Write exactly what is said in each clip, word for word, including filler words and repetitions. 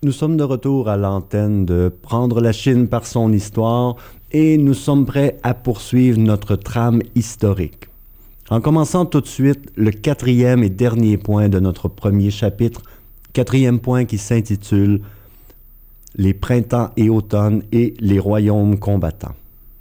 Nous sommes de retour à l'antenne de Prendre la Chine par son histoire et nous sommes prêts à poursuivre notre trame historique. En commençant tout de suite le quatrième et dernier point de notre premier chapitre, quatrième point qui s'intitule « Les printemps et automnes et les royaumes combattants ».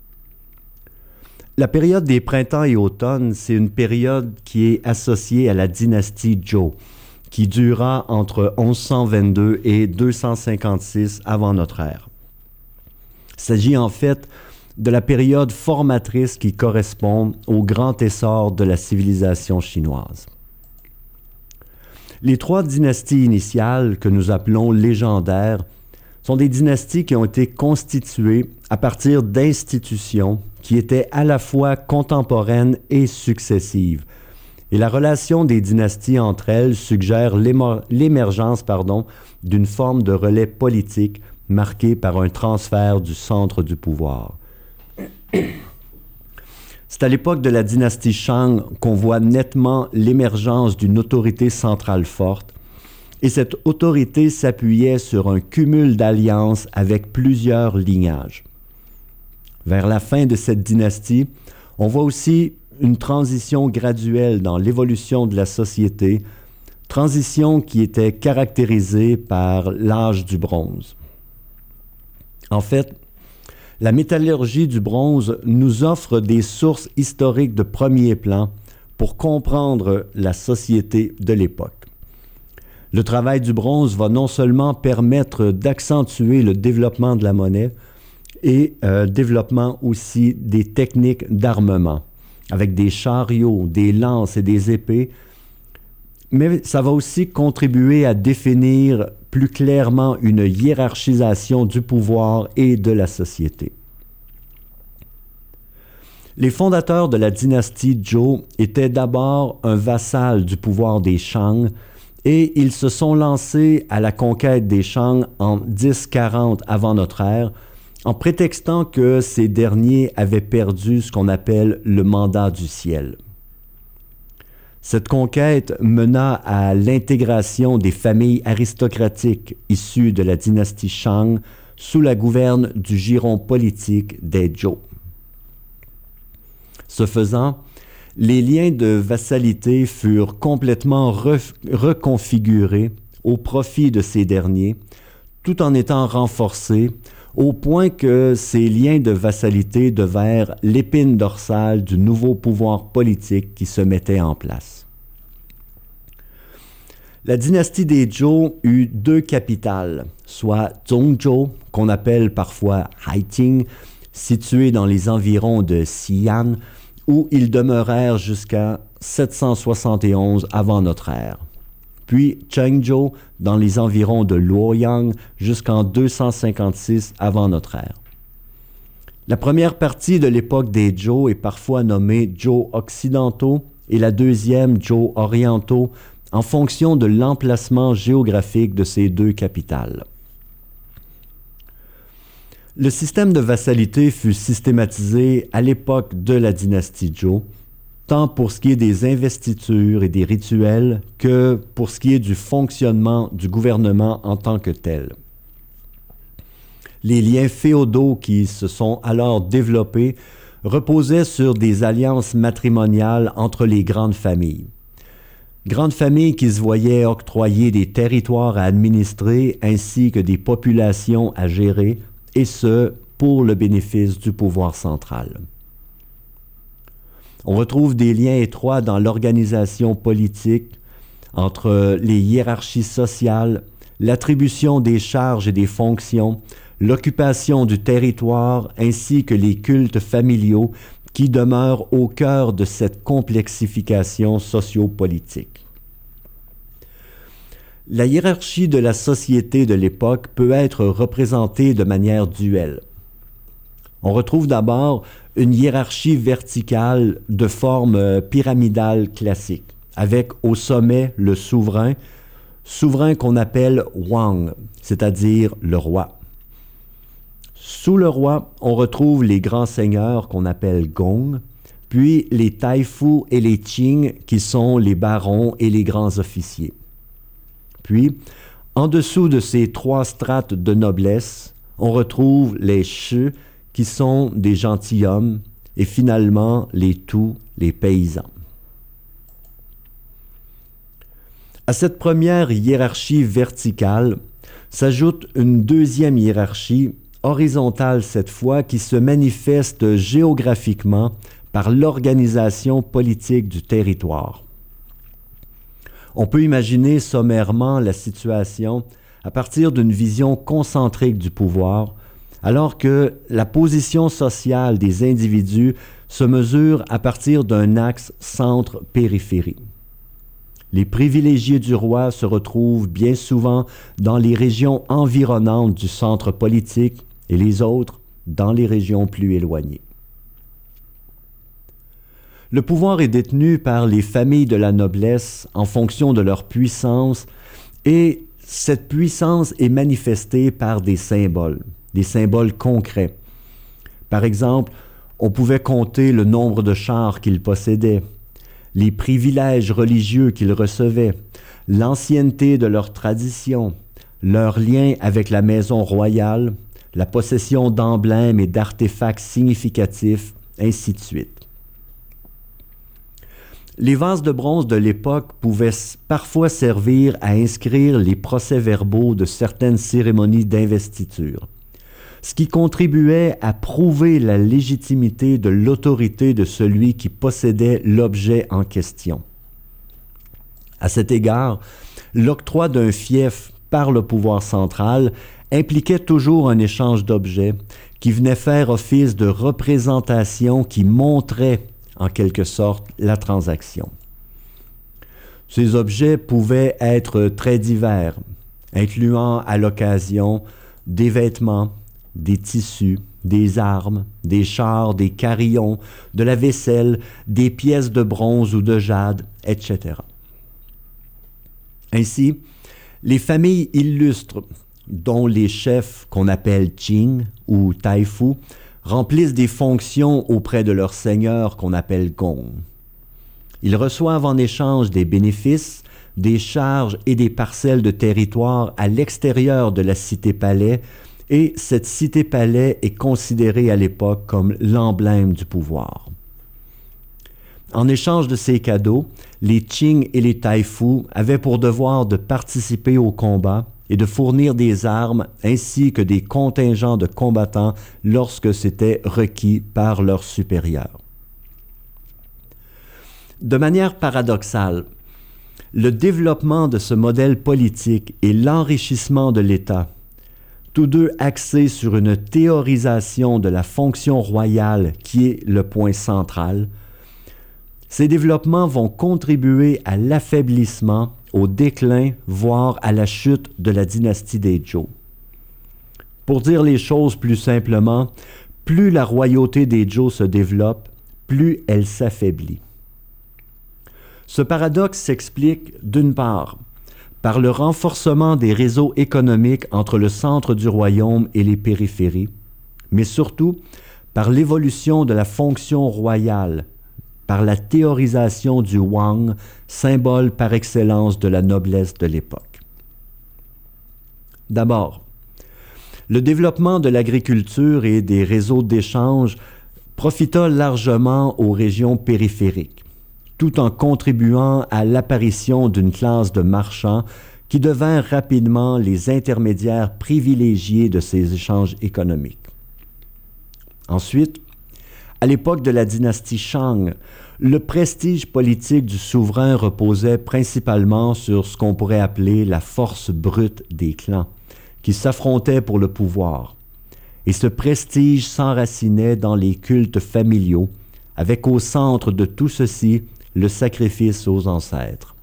La période des printemps et automnes, c'est une période qui est associée à la dynastie Zhou, qui dura entre onze cent vingt-deux et deux cent cinquante-six avant notre ère. Il s'agit en fait de la période formatrice qui correspond au grand essor de la civilisation chinoise. Les trois dynasties initiales, que nous appelons légendaires, sont des dynasties qui ont été constituées à partir d'institutions qui étaient à la fois contemporaines et successives. Et la relation des dynasties entre elles suggère l'émergence, pardon, d'une forme de relais politique marquée par un transfert du centre du pouvoir. C'est à l'époque de la dynastie Shang qu'on voit nettement l'émergence d'une autorité centrale forte, et cette autorité s'appuyait sur un cumul d'alliances avec plusieurs lignages. Vers la fin de cette dynastie, on voit aussi une transition graduelle dans l'évolution de la société, transition qui était caractérisée par l'âge du bronze. En fait, la métallurgie du bronze nous offre des sources historiques de premier plan pour comprendre la société de l'époque. Le travail du bronze va non seulement permettre d'accentuer le développement de la monnaie et euh, développement aussi des techniques d'armement, avec des chariots, des lances et des épées, mais ça va aussi contribuer à définir plus clairement une hiérarchisation du pouvoir et de la société. Les fondateurs de la dynastie Zhou étaient d'abord un vassal du pouvoir des Shang et ils se sont lancés à la conquête des Shang en dix quarante avant notre ère, en prétextant que ces derniers avaient perdu ce qu'on appelle le mandat du ciel. Cette conquête mena à l'intégration des familles aristocratiques issues de la dynastie Shang sous la gouverne du giron politique des Zhou. Ce faisant, les liens de vassalité furent complètement re- reconfigurés au profit de ces derniers, tout en étant renforcés au point que ces liens de vassalité devinrent l'épine dorsale du nouveau pouvoir politique qui se mettait en place. La dynastie des Zhou eut deux capitales, soit Zhongzhou, qu'on appelle parfois Haiqing, située dans les environs de Xi'an, où ils demeurèrent jusqu'à sept cent soixante et onze avant notre ère. Puis Chengzhou dans les environs de Luoyang jusqu'en deux cent cinquante-six avant notre ère. La première partie de l'époque des Zhou est parfois nommée Zhou occidentaux et la deuxième Zhou orientaux en fonction de l'emplacement géographique de ces deux capitales. Le système de vassalité fut systématisé à l'époque de la dynastie Zhou, tant pour ce qui est des investitures et des rituels que pour ce qui est du fonctionnement du gouvernement en tant que tel. Les liens féodaux qui se sont alors développés reposaient sur des alliances matrimoniales entre les grandes familles. Grandes familles qui se voyaient octroyer des territoires à administrer ainsi que des populations à gérer, et ce, pour le bénéfice du pouvoir central. On retrouve des liens étroits dans l'organisation politique entre les hiérarchies sociales, l'attribution des charges et des fonctions, l'occupation du territoire ainsi que les cultes familiaux qui demeurent au cœur de cette complexification sociopolitique. La hiérarchie de la société de l'époque peut être représentée de manière duelle. On retrouve d'abord une hiérarchie verticale de forme pyramidale classique, avec au sommet le souverain, souverain qu'on appelle Wang, c'est-à-dire le roi. Sous le roi, on retrouve les grands seigneurs qu'on appelle Gong, puis les Taifu et les Qing qui sont les barons et les grands officiers. Puis, En dessous de ces trois strates de noblesse, on retrouve les Shi, qui sont des gentilshommes, et finalement les Tu, les paysans. À cette première hiérarchie verticale s'ajoute une deuxième hiérarchie, horizontale cette fois, qui se manifeste géographiquement par l'organisation politique du territoire. On peut imaginer sommairement la situation à partir d'une vision concentrique du pouvoir, alors que la position sociale des individus se mesure à partir d'un axe centre-périphérie. Les privilégiés du roi se retrouvent bien souvent dans les régions environnantes du centre politique et les autres dans les régions plus éloignées. Le pouvoir est détenu par les familles de la noblesse en fonction de leur puissance et cette puissance est manifestée par des symboles, des symboles concrets. Par exemple, on pouvait compter le nombre de chars qu'ils possédaient, les privilèges religieux qu'ils recevaient, l'ancienneté de leurs traditions, leur lien avec la maison royale, la possession d'emblèmes et d'artefacts significatifs, ainsi de suite. Les vases de bronze de l'époque pouvaient parfois servir à inscrire les procès-verbaux de certaines cérémonies d'investiture, ce qui contribuait à prouver la légitimité de l'autorité de celui qui possédait l'objet en question. À cet égard, l'octroi d'un fief par le pouvoir central impliquait toujours un échange d'objets qui venait faire office de représentation qui montrait en quelque sorte la transaction. Ces objets pouvaient être très divers, incluant à l'occasion des vêtements, des tissus, des armes, des chars, des carillons, de la vaisselle, des pièces de bronze ou de jade, et cetera. Ainsi, les familles illustres, dont les chefs qu'on appelle Qing ou Taifu, remplissent des fonctions auprès de leurs seigneurs qu'on appelle Gong. Ils reçoivent en échange des bénéfices, des charges et des parcelles de territoire à l'extérieur de la cité-palais, et cette cité-palais est considérée à l'époque comme l'emblème du pouvoir. En échange de ces cadeaux, les Qing et les Taifu avaient pour devoir de participer au combat et de fournir des armes ainsi que des contingents de combattants lorsque c'était requis par leurs supérieurs. De manière paradoxale, le développement de ce modèle politique et l'enrichissement de l'État, tous deux axés sur une théorisation de la fonction royale qui est le point central, ces développements vont contribuer à l'affaiblissement, au déclin, voire à la chute de la dynastie des Zhou. Pour dire les choses plus simplement, plus la royauté des Zhou se développe, plus elle s'affaiblit. Ce paradoxe s'explique, d'une part, par le renforcement des réseaux économiques entre le centre du royaume et les périphéries, mais surtout par l'évolution de la fonction royale, par la théorisation du Wang, symbole par excellence de la noblesse de l'époque. D'abord, le développement de l'agriculture et des réseaux d'échange profita largement aux régions périphériques, tout en contribuant à l'apparition d'une classe de marchands qui devinrent rapidement les intermédiaires privilégiés de ces échanges économiques. Ensuite, à l'époque de la dynastie Shang, le prestige politique du souverain reposait principalement sur ce qu'on pourrait appeler la force brute des clans, qui s'affrontaient pour le pouvoir. Et ce prestige s'enracinait dans les cultes familiaux, avec au centre de tout ceci le sacrifice aux ancêtres.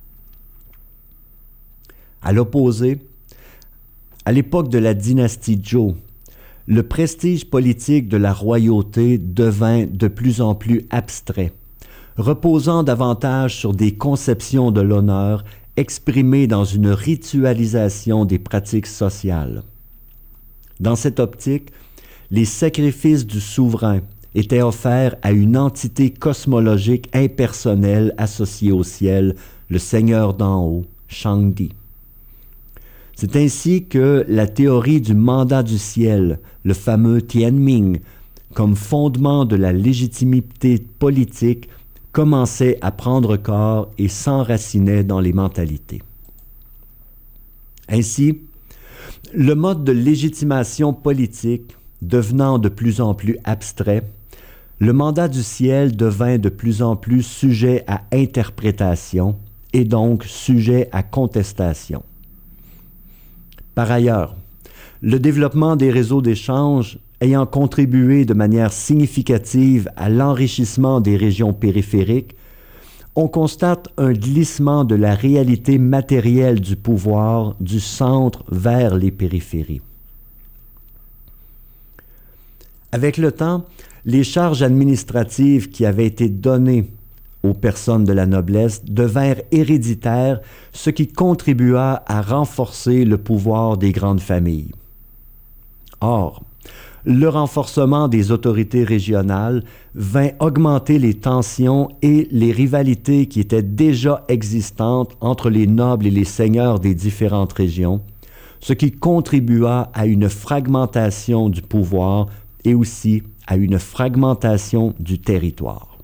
À l'opposé, à l'époque de la dynastie Zhou, le prestige politique de la royauté devint de plus en plus abstrait, reposant davantage sur des conceptions de l'honneur exprimées dans une ritualisation des pratiques sociales. Dans cette optique, les sacrifices du souverain étaient offerts à une entité cosmologique impersonnelle associée au ciel, le Seigneur d'en haut, Shangdi. C'est ainsi que la théorie du mandat du ciel, le fameux Tianming, comme fondement de la légitimité politique, commençait à prendre corps et s'enracinait dans les mentalités. Ainsi, le mode de légitimation politique devenant de plus en plus abstrait, le mandat du ciel devint de plus en plus sujet à interprétation et donc sujet à contestation. Par ailleurs, le développement des réseaux d'échange ayant contribué de manière significative à l'enrichissement des régions périphériques, on constate un glissement de la réalité matérielle du pouvoir du centre vers les périphéries. Avec le temps, les charges administratives qui avaient été données aux personnes de la noblesse devinrent héréditaires, ce qui contribua à renforcer le pouvoir des grandes familles. Or, le renforcement des autorités régionales vint augmenter les tensions et les rivalités qui étaient déjà existantes entre les nobles et les seigneurs des différentes régions, ce qui contribua à une fragmentation du pouvoir et aussi à une fragmentation du territoire.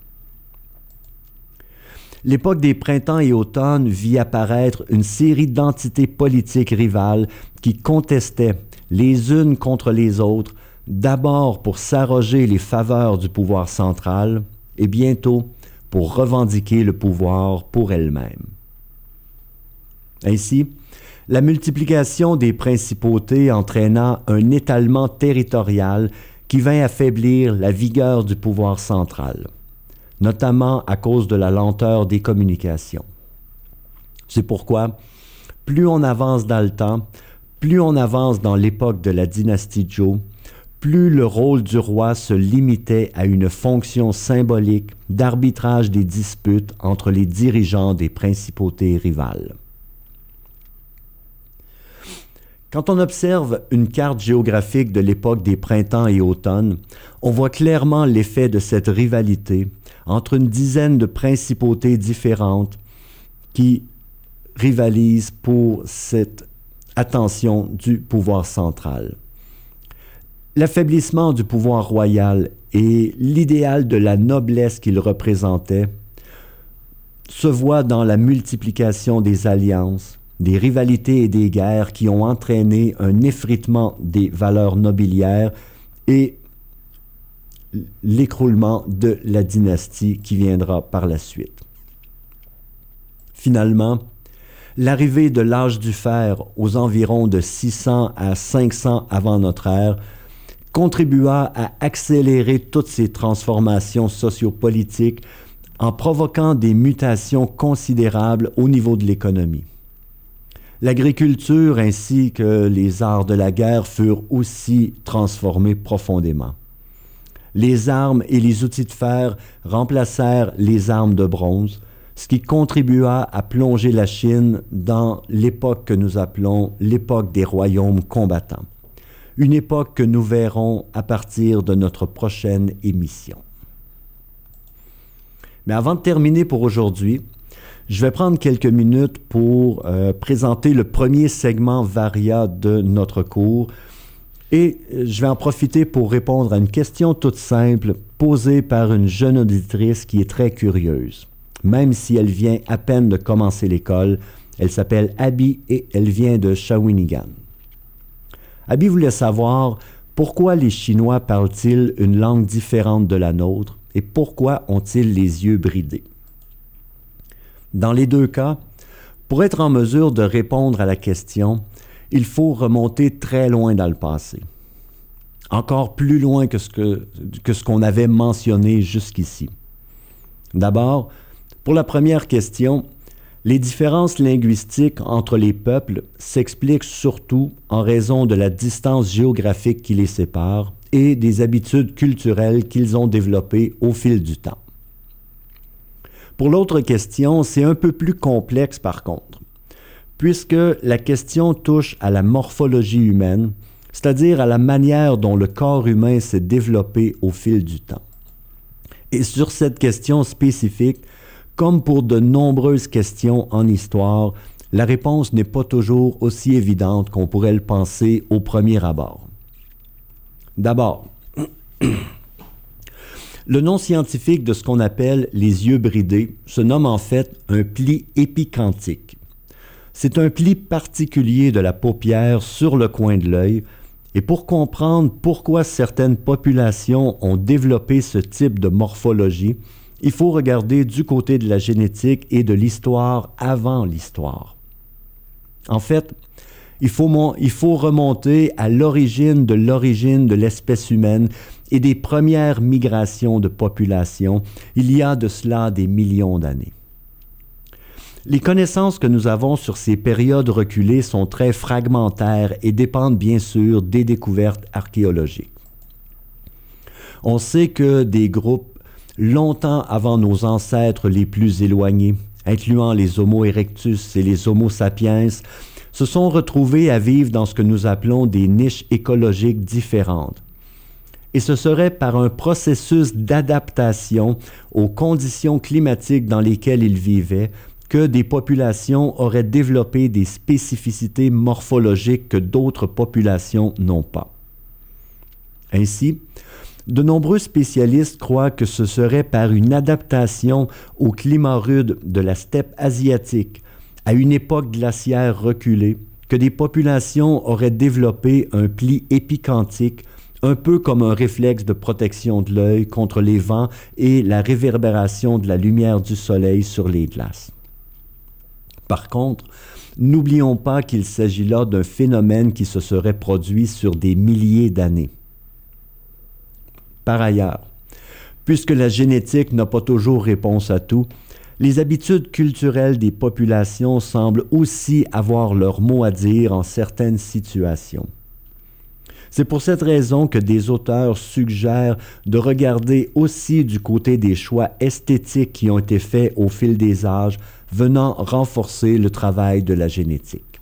L'époque des printemps et automnes vit apparaître une série d'entités politiques rivales qui contestaient les unes contre les autres, d'abord pour s'arroger les faveurs du pouvoir central et bientôt pour revendiquer le pouvoir pour elles-mêmes. Ainsi, la multiplication des principautés entraîna un étalement territorial qui vint affaiblir la vigueur du pouvoir central, notamment à cause de la lenteur des communications. C'est pourquoi, plus on avance dans le temps, plus on avance dans l'époque de la dynastie Zhou, plus le rôle du roi se limitait à une fonction symbolique d'arbitrage des disputes entre les dirigeants des principautés rivales. Quand on observe une carte géographique de l'époque des printemps et automnes, on voit clairement l'effet de cette rivalité entre une dizaine de principautés différentes qui rivalisent pour cette attention du pouvoir central. L'affaiblissement du pouvoir royal et l'idéal de la noblesse qu'il représentait se voit dans la multiplication des alliances, des rivalités et des guerres qui ont entraîné un effritement des valeurs nobiliaires et l'écroulement de la dynastie qui viendra par la suite. Finalement, l'arrivée de l'âge du fer aux environs de six cents à cinq cents avant notre ère contribua à accélérer toutes ces transformations sociopolitiques en provoquant des mutations considérables au niveau de l'économie. L'agriculture ainsi que les arts de la guerre furent aussi transformés profondément. Les armes et les outils de fer remplacèrent les armes de bronze, ce qui contribua à plonger la Chine dans l'époque que nous appelons l'époque des royaumes combattants, une époque que nous verrons à partir de notre prochaine émission. Mais avant de terminer pour aujourd'hui, je vais prendre quelques minutes pour euh, présenter le premier segment Varia de notre cours et je vais en profiter pour répondre à une question toute simple posée par une jeune auditrice qui est très curieuse. Même si elle vient à peine de commencer l'école, elle s'appelle Abby et elle vient de Shawinigan. Abby voulait savoir pourquoi les Chinois parlent-ils une langue différente de la nôtre et pourquoi ont-ils les yeux bridés? Dans les deux cas, pour être en mesure de répondre à la question, il faut remonter très loin dans le passé. Encore plus loin que ce que, que ce qu'on avait mentionné jusqu'ici. D'abord, pour la première question, les différences linguistiques entre les peuples s'expliquent surtout en raison de la distance géographique qui les sépare et des habitudes culturelles qu'ils ont développées au fil du temps. Pour l'autre question, c'est un peu plus complexe par contre, puisque la question touche à la morphologie humaine, c'est-à-dire à la manière dont le corps humain s'est développé au fil du temps. Et sur cette question spécifique, comme pour de nombreuses questions en histoire, la réponse n'est pas toujours aussi évidente qu'on pourrait le penser au premier abord. D'abord, le nom scientifique de ce qu'on appelle les yeux bridés se nomme en fait un pli épicantique. C'est un pli particulier de la paupière sur le coin de l'œil, et pour comprendre pourquoi certaines populations ont développé ce type de morphologie, il faut regarder du côté de la génétique et de l'histoire avant l'histoire. En fait, il faut, il faut remonter à l'origine de l'origine de l'espèce humaine et des premières migrations de population, il y a de cela des millions d'années. Les connaissances que nous avons sur ces périodes reculées sont très fragmentaires et dépendent bien sûr des découvertes archéologiques. On sait que des groupes longtemps avant nos ancêtres les plus éloignés, incluant les Homo erectus et les Homo sapiens, se sont retrouvés à vivre dans ce que nous appelons des niches écologiques différentes. Et ce serait par un processus d'adaptation aux conditions climatiques dans lesquelles ils vivaient que des populations auraient développé des spécificités morphologiques que d'autres populations n'ont pas. Ainsi, de nombreux spécialistes croient que ce serait par une adaptation au climat rude de la steppe asiatique, à une époque glaciaire reculée, que des populations auraient développé un pli épicantique, un peu comme un réflexe de protection de l'œil contre les vents et la réverbération de la lumière du soleil sur les glaces. Par contre, n'oublions pas qu'il s'agit là d'un phénomène qui se serait produit sur des milliers d'années. Par ailleurs, puisque la génétique n'a pas toujours réponse à tout, les habitudes culturelles des populations semblent aussi avoir leur mot à dire en certaines situations. C'est pour cette raison que des auteurs suggèrent de regarder aussi du côté des choix esthétiques qui ont été faits au fil des âges, venant renforcer le travail de la génétique.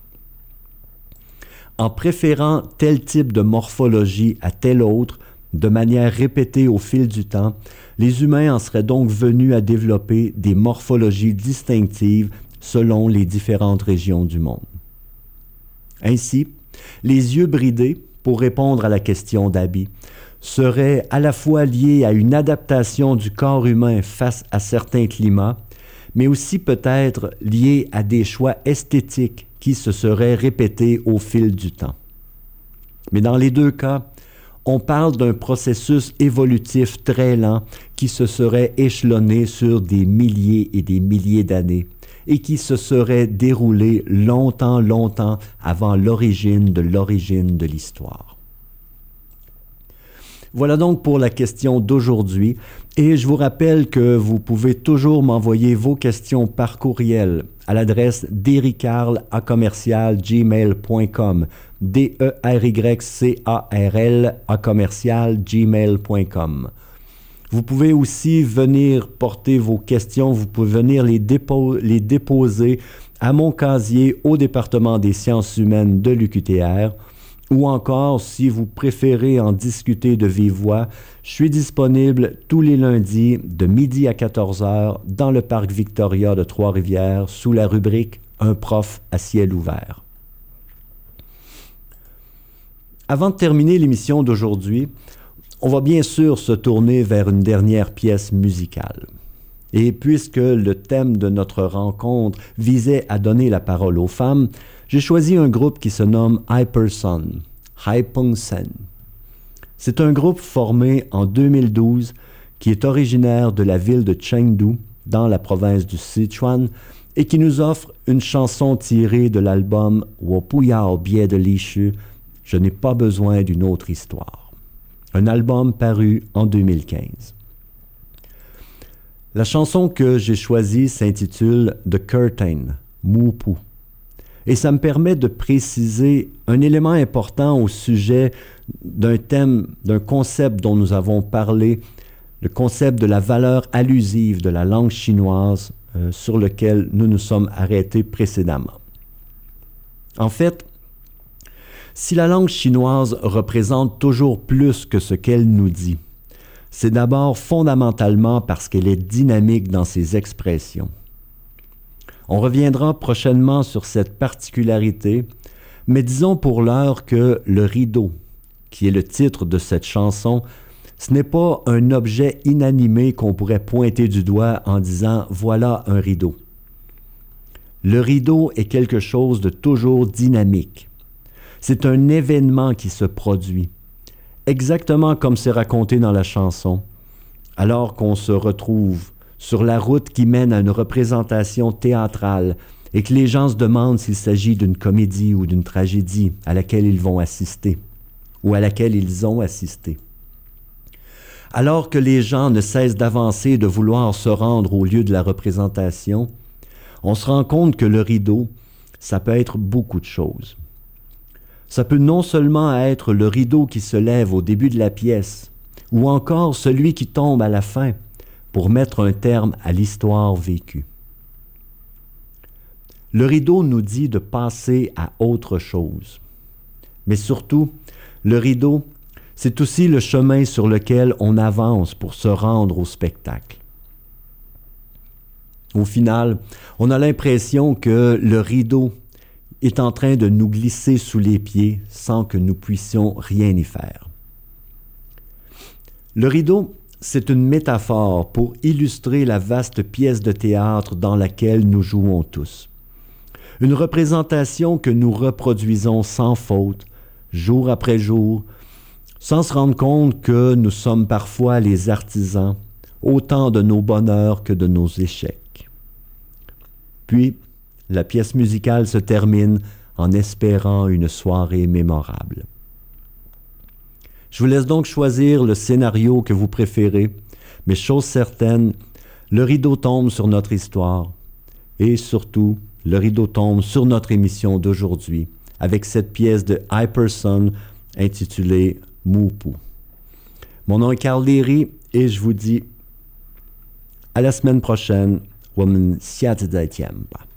En préférant tel type de morphologie à tel autre, de manière répétée au fil du temps, les humains en seraient donc venus à développer des morphologies distinctives selon les différentes régions du monde. Ainsi, les yeux bridés, pour répondre à la question d'Abby, seraient à la fois liés à une adaptation du corps humain face à certains climats, mais aussi peut-être liés à des choix esthétiques qui se seraient répétés au fil du temps. Mais dans les deux cas, on parle d'un processus évolutif très lent qui se serait échelonné sur des milliers et des milliers d'années et qui se serait déroulé longtemps, longtemps avant l'origine de l'origine de l'histoire. Voilà donc pour la question d'aujourd'hui et je vous rappelle que vous pouvez toujours m'envoyer vos questions par courriel à l'adresse dericarl à commercial gmail point com d e r y c a r l à commercial gmail point com. Vous pouvez aussi venir porter vos questions, vous pouvez venir les, dépo- les déposer à mon casier au département des sciences humaines de l'U Q T R. Ou encore, si vous préférez en discuter de vive voix, je suis disponible tous les lundis de midi à quatorze heures dans le parc Victoria de Trois-Rivières sous la rubrique « Un prof à ciel ouvert ». Avant de terminer l'émission d'aujourd'hui, on va bien sûr se tourner vers une dernière pièce musicale. Et puisque le thème de notre rencontre visait à donner la parole aux femmes, j'ai choisi un groupe qui se nomme Hypersun, Hypongsen. C'est un groupe formé en deux mille douze qui est originaire de la ville de Chengdu, dans la province du Sichuan, et qui nous offre une chanson tirée de l'album « Wo Bu Yao Bie de Li Shu », « Je n'ai pas besoin d'une autre histoire », un album paru en deux mille quinze. La chanson que j'ai choisie s'intitule « The Curtain », Mu Pu. Et ça me permet de préciser un élément important au sujet d'un thème, d'un concept dont nous avons parlé, le concept de la valeur allusive de la langue chinoise euh, sur lequel nous nous sommes arrêtés précédemment. En fait, si la langue chinoise représente toujours plus que ce qu'elle nous dit, c'est d'abord fondamentalement parce qu'elle est dynamique dans ses expressions. On reviendra prochainement sur cette particularité, mais disons pour l'heure que le rideau, qui est le titre de cette chanson, ce n'est pas un objet inanimé qu'on pourrait pointer du doigt en disant « voilà un rideau ». Le rideau est quelque chose de toujours dynamique. C'est un événement qui se produit, exactement comme c'est raconté dans la chanson, alors qu'on se retrouve sur la route qui mène à une représentation théâtrale et que les gens se demandent s'il s'agit d'une comédie ou d'une tragédie à laquelle ils vont assister ou à laquelle ils ont assisté. Alors que les gens ne cessent d'avancer et de vouloir se rendre au lieu de la représentation, on se rend compte que le rideau, ça peut être beaucoup de choses. Ça peut non seulement être le rideau qui se lève au début de la pièce, ou encore celui qui tombe à la fin pour mettre un terme à l'histoire vécue. Le rideau nous dit de passer à autre chose. Mais surtout, le rideau, c'est aussi le chemin sur lequel on avance pour se rendre au spectacle. Au final, on a l'impression que le rideau est en train de nous glisser sous les pieds sans que nous puissions rien y faire. Le rideau, c'est une métaphore pour illustrer la vaste pièce de théâtre dans laquelle nous jouons tous. Une représentation que nous reproduisons sans faute, jour après jour, sans se rendre compte que nous sommes parfois les artisans, autant de nos bonheurs que de nos échecs. Puis, la pièce musicale se termine en espérant une soirée mémorable. Je vous laisse donc choisir le scénario que vous préférez, mais chose certaine, le rideau tombe sur notre histoire et surtout, le rideau tombe sur notre émission d'aujourd'hui avec cette pièce de Hyperson intitulée Mupu. Mon nom est Carl Léry et je vous dis à la semaine prochaine. Woman Siatidai Tiempa.